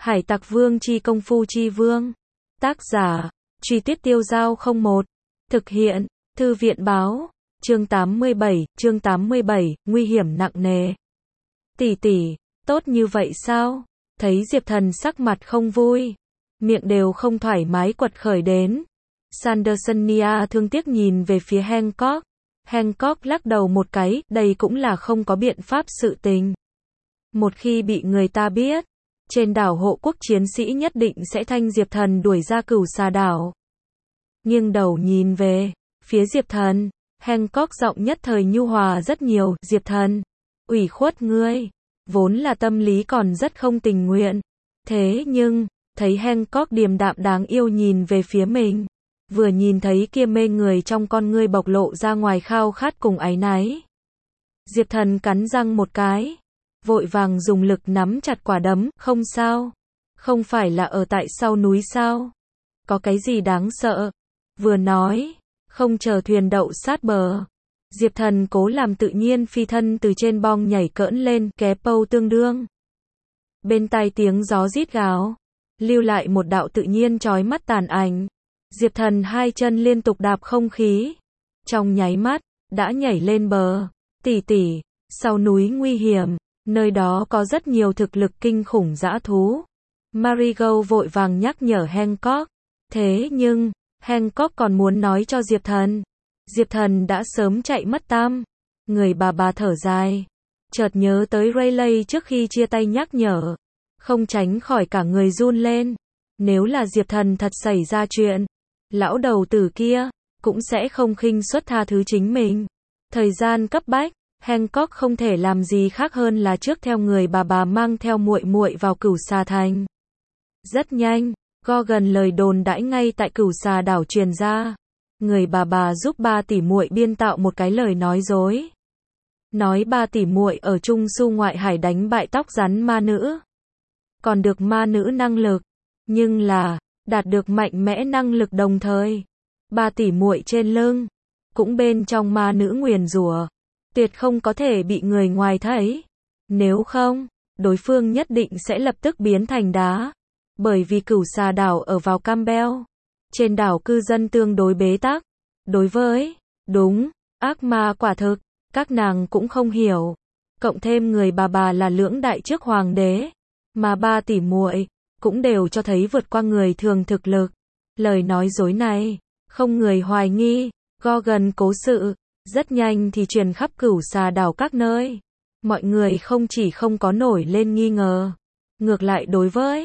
Hải Tặc Vương chi công phu chi vương. Tác giả, Truy Tuyết Tiêu Dao 01. Thực hiện, Thư viện báo. Chương 87, nguy hiểm nặng nề. Tỷ tỷ, tốt như vậy sao? Thấy Diệp Thần sắc mặt không vui, miệng đều không thoải mái quật khởi đến. Sandersonia thương tiếc nhìn về phía Hancock. Hancock lắc đầu một cái, đây cũng là không có biện pháp sự tình. Một khi bị người ta biết, trên đảo hộ quốc chiến sĩ nhất định sẽ thanh Diệp Thần đuổi ra Cửu Xà đảo. Nghiêng đầu nhìn về phía Diệp Thần, Hancock giọng nhất thời nhu hòa rất nhiều. Diệp Thần, ủy khuất ngươi, vốn là tâm lý còn rất không tình nguyện. Thế nhưng, thấy Hancock điềm đạm đáng yêu nhìn về phía mình, vừa nhìn thấy kia mê người trong con ngươi bộc lộ ra ngoài khao khát cùng áy náy. Diệp Thần cắn răng một cái, vội vàng dùng lực nắm chặt quả đấm. Không sao, không phải là ở tại sau núi sao? Có cái gì đáng sợ? Vừa nói, không chờ thuyền đậu sát bờ, Diệp Thần cố làm tự nhiên phi thân từ trên bong nhảy cỡn lên, ké pâu tương đương. Bên tai tiếng gió rít gào, lưu lại một đạo tự nhiên chói mắt tàn ảnh. Diệp Thần hai chân liên tục đạp không khí, trong nháy mắt đã nhảy lên bờ. Tỷ tỷ, sau núi nguy hiểm, nơi đó có rất nhiều thực lực kinh khủng dã thú. Marigold vội vàng nhắc nhở Hancock. Thế nhưng, Hancock còn muốn nói cho Diệp Thần. Diệp Thần đã sớm chạy mất tăm. Người bà thở dài, chợt nhớ tới Rayleigh trước khi chia tay nhắc nhở, không tránh khỏi cả người run lên. Nếu là Diệp Thần thật xảy ra chuyện, lão đầu tử kia cũng sẽ không khinh suất tha thứ chính mình. Thời gian cấp bách, Hancock không thể làm gì khác hơn là trước theo người bà mang theo muội muội vào Cửu Xà thành. Rất nhanh, Gorgon lời đồn đãi ngay tại Cửu Xà đảo truyền ra. Người bà giúp ba tỷ muội biên tạo một cái lời nói dối. Nói ba tỷ muội ở Trung Su ngoại hải đánh bại tóc rắn ma nữ. Còn được ma nữ năng lực, nhưng là đạt được mạnh mẽ năng lực đồng thời. Ba tỷ muội trên lưng cũng bên trong ma nữ nguyền rủa, tuyệt không có thể bị người ngoài thấy. Nếu không, đối phương nhất định sẽ lập tức biến thành đá. Bởi vì Cửu Xà đảo ở vào Campbell, trên đảo cư dân tương đối bế tắc. Đối với ác ma quả thực, các nàng cũng không hiểu. Cộng thêm người bà là lưỡng đại trước hoàng đế, mà ba tỷ muội cũng đều cho thấy vượt qua người thường thực lực. Lời nói dối này, không người hoài nghi. Gorgon cố sự rất nhanh thì truyền khắp Cửu Xà đảo các nơi. Mọi người không chỉ không có nổi lên nghi ngờ, ngược lại đối với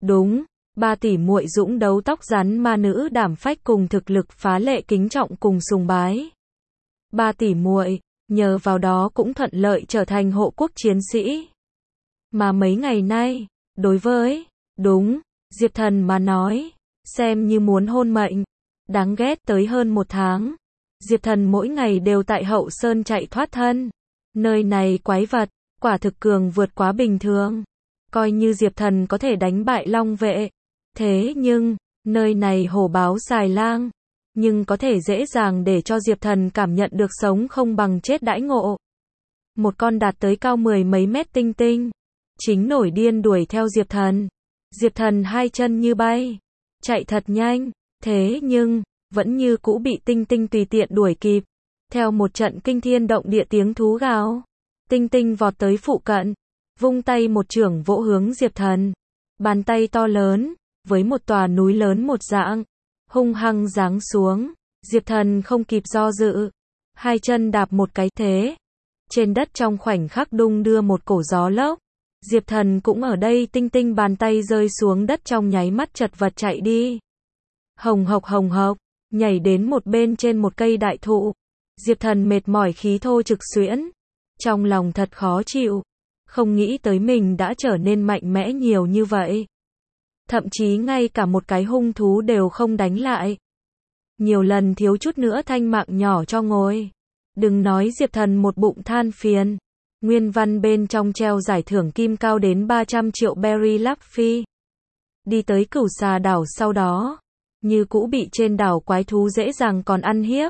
ba tỷ muội dũng đấu tóc rắn ma nữ đảm phách cùng thực lực phá lệ kính trọng cùng sùng bái. Ba tỷ muội nhờ vào đó cũng thuận lợi trở thành hộ quốc chiến sĩ. Mà mấy ngày nay, đối với Diệp Thần mà nói, xem như muốn hôn mệnh. Đáng ghét tới hơn một tháng, Diệp Thần mỗi ngày đều tại Hậu Sơn chạy thoát thân. Nơi này quái vật, quả thực cường vượt quá bình thường. Coi như Diệp Thần có thể đánh bại Long Vệ, thế nhưng, nơi này hổ báo xài lang, nhưng có thể dễ dàng để cho Diệp Thần cảm nhận được sống không bằng chết đãi ngộ. Một con đạt tới cao 10 mấy mét tinh tinh, chính nổi điên đuổi theo Diệp Thần. Diệp Thần hai chân như bay, chạy thật nhanh, thế nhưng, vẫn như cũ bị tinh tinh tùy tiện đuổi kịp. Theo một trận kinh thiên động địa tiếng thú gào, tinh tinh vọt tới phụ cận, vung tay một chưởng vỗ hướng Diệp Thần. Bàn tay to lớn, với một tòa núi lớn một dạng, hung hăng giáng xuống. Diệp Thần không kịp do dự, hai chân đạp một cái thế. Trên đất trong khoảnh khắc đung đưa một cổ gió lốc. Diệp Thần cũng ở đây. Tinh tinh bàn tay rơi xuống đất trong nháy mắt chật vật chạy đi. Hồng hộc, nhảy đến một bên trên một cây đại thụ. Diệp Thần mệt mỏi khí thô trực xuyễn, trong lòng thật khó chịu. Không nghĩ tới mình đã trở nên mạnh mẽ nhiều như vậy. Thậm chí ngay cả một cái hung thú đều không đánh lại. Nhiều lần thiếu chút nữa thanh mạng nhỏ cho ngồi. Đừng nói Diệp Thần một bụng than phiền. Nguyên văn bên trong treo giải thưởng kim cao đến 300 triệu berry Laffy. Đi tới Cửu Xà đảo sau đó, như cũ bị trên đảo quái thú dễ dàng còn ăn hiếp.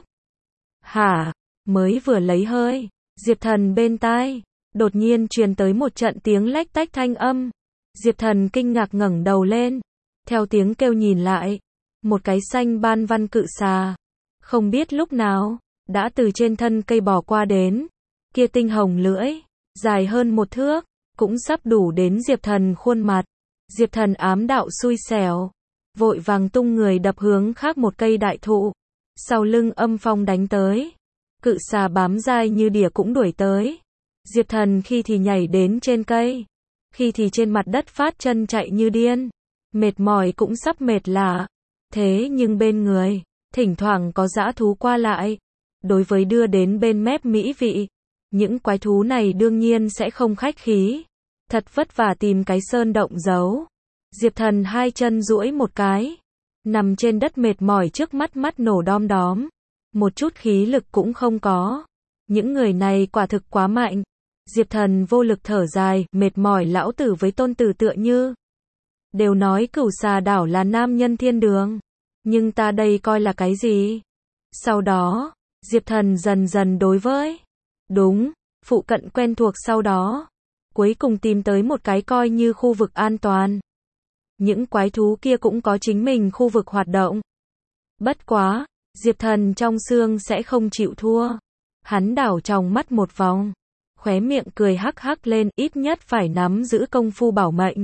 Hả? Mới vừa lấy hơi, Diệp Thần bên tai đột nhiên truyền tới một trận tiếng lách tách thanh âm. Diệp Thần kinh ngạc ngẩng đầu lên, theo tiếng kêu nhìn lại, một cái xanh ban văn cự xà, không biết lúc nào, đã từ trên thân cây bò qua đến, kia tinh hồng lưỡi, dài hơn 1 thước, cũng sắp đủ đến Diệp Thần khuôn mặt. Diệp Thần ám đạo xui xẻo, vội vàng tung người đập hướng khác một cây đại thụ, sau lưng âm phong đánh tới, cự xà bám dai như đỉa cũng đuổi tới. Diệp Thần khi thì nhảy đến trên cây, khi thì trên mặt đất phát chân chạy như điên, mệt mỏi cũng sắp mệt lả. Thế nhưng bên người, thỉnh thoảng có dã thú qua lại. Đối với đưa đến bên mép mỹ vị, những quái thú này đương nhiên sẽ không khách khí. Thật vất vả tìm cái sơn động giấu. Diệp Thần 2 chân duỗi một cái, nằm trên đất mệt mỏi trước mắt mắt nổ đom đóm. Một chút khí lực cũng không có. Những người này quả thực quá mạnh. Diệp Thần vô lực thở dài, mệt mỏi lão tử với tôn tử tựa như. Đều nói Cửu Xà đảo là nam nhân thiên đường. Nhưng ta đây coi là cái gì? Sau đó, Diệp Thần dần dần đối với. Đúng, phụ cận quen thuộc sau đó. Cuối cùng tìm tới một cái coi như khu vực an toàn. Những quái thú kia cũng có chính mình khu vực hoạt động. Bất quá, Diệp Thần trong xương sẽ không chịu thua. Hắn đảo trong mắt một vòng, khóe miệng cười hắc hắc lên, ít nhất phải nắm giữ công phu bảo mệnh.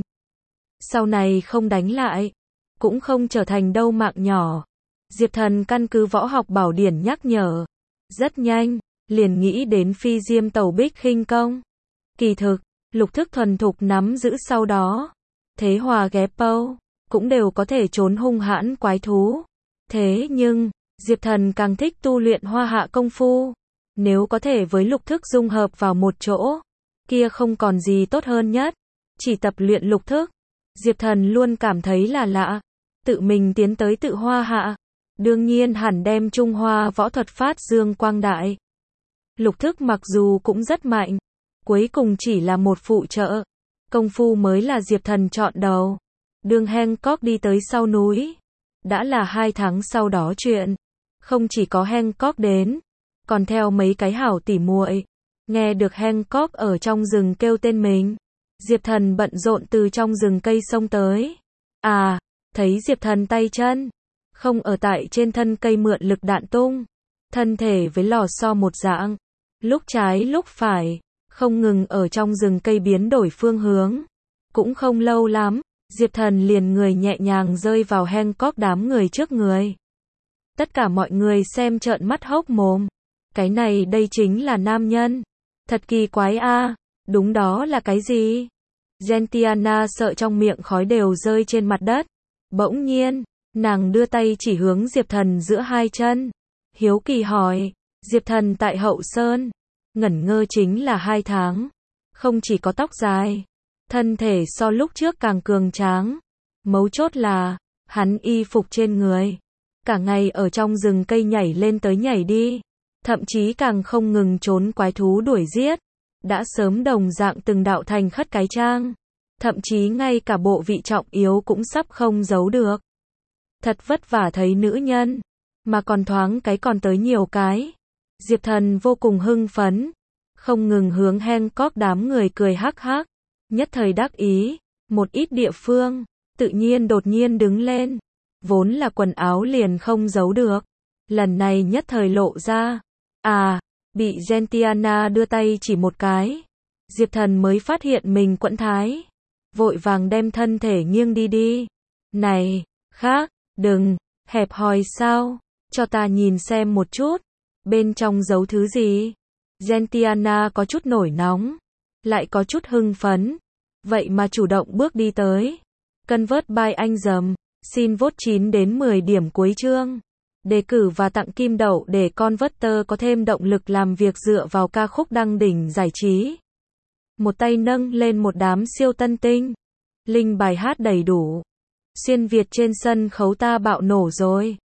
Sau này không đánh lại, cũng không trở thành đâu mạng nhỏ. Diệp Thần căn cứ võ học bảo điển nhắc nhở, rất nhanh, liền nghĩ đến phi diêm tẩu bích khinh công. Kỳ thực, lục thức thuần thục nắm giữ sau đó, thế hòa ghép pâu, cũng đều có thể trốn hung hãn quái thú. Thế nhưng, Diệp Thần càng thích tu luyện hoa hạ công phu. Nếu có thể với lục thức dung hợp vào một chỗ, kia không còn gì tốt hơn nhất. Chỉ tập luyện lục thức, Diệp Thần luôn cảm thấy là lạ. Tự mình tiến tới tự hoa hạ, đương nhiên hẳn đem Trung Hoa võ thuật phát dương quang đại. Lục thức mặc dù cũng rất mạnh, cuối cùng chỉ là một phụ trợ. Công phu mới là Diệp Thần chọn đầu. Đường Hancock đi tới sau núi, đã là 2 tháng sau đó chuyện. Không chỉ có Hancock đến, còn theo mấy cái hảo tỉ muội. Nghe được Hancock ở trong rừng kêu tên mình, Diệp Thần bận rộn từ trong rừng cây xông tới. À, thấy Diệp Thần tay chân không ở tại trên thân cây mượn lực đạn tung, thân thể với lò xo một dạng, lúc trái lúc phải, không ngừng ở trong rừng cây biến đổi phương hướng. Cũng không lâu lắm, Diệp Thần liền người nhẹ nhàng rơi vào Hancock đám người trước người. Tất cả mọi người xem trợn mắt hốc mồm. Cái này đây chính là nam nhân. Thật kỳ quái a. Đúng đó là cái gì? Gentiana sợ trong miệng khói đều rơi trên mặt đất. Bỗng nhiên, nàng đưa tay chỉ hướng Diệp Thần giữa 2 chân. Hiếu kỳ hỏi, Diệp Thần tại Hậu Sơn, ngẩn ngơ chính là 2 tháng. Không chỉ có tóc dài, thân thể so lúc trước càng cường tráng. Mấu chốt là, hắn y phục trên người, cả ngày ở trong rừng cây nhảy lên tới nhảy đi. Thậm chí càng không ngừng trốn quái thú đuổi giết. Đã sớm đồng dạng từng đạo thành khất cái trang. Thậm chí ngay cả bộ vị trọng yếu cũng sắp không giấu được. Thật vất vả thấy nữ nhân, mà còn thoáng cái còn tới nhiều cái. Diệp Thần vô cùng hưng phấn, không ngừng hướng Hancock đám người cười hắc hắc. Nhất thời đắc ý, một ít địa phương, tự nhiên đột nhiên đứng lên. Vốn là quần áo liền không giấu được. Lần này nhất thời lộ ra. À, bị Gentiana đưa tay chỉ một cái. Diệp Thần mới phát hiện mình quẫn thái. Vội vàng đem thân thể nghiêng đi. Này, khác, đừng, hẹp hòi sao, cho ta nhìn xem một chút. Bên trong giấu thứ gì? Gentiana có chút nổi nóng, lại có chút hưng phấn. Vậy mà chủ động bước đi tới. Convert by anh dầm, xin vote 9 đến 10 điểm cuối chương. Đề cử và tặng kim đậu để Converter có thêm động lực làm việc dựa vào ca khúc đăng đỉnh giải trí. Một tay nâng lên một đám siêu tân tinh. Link bài hát đầy đủ. Xuyên Việt trên sân khấu ta bạo nổ rồi.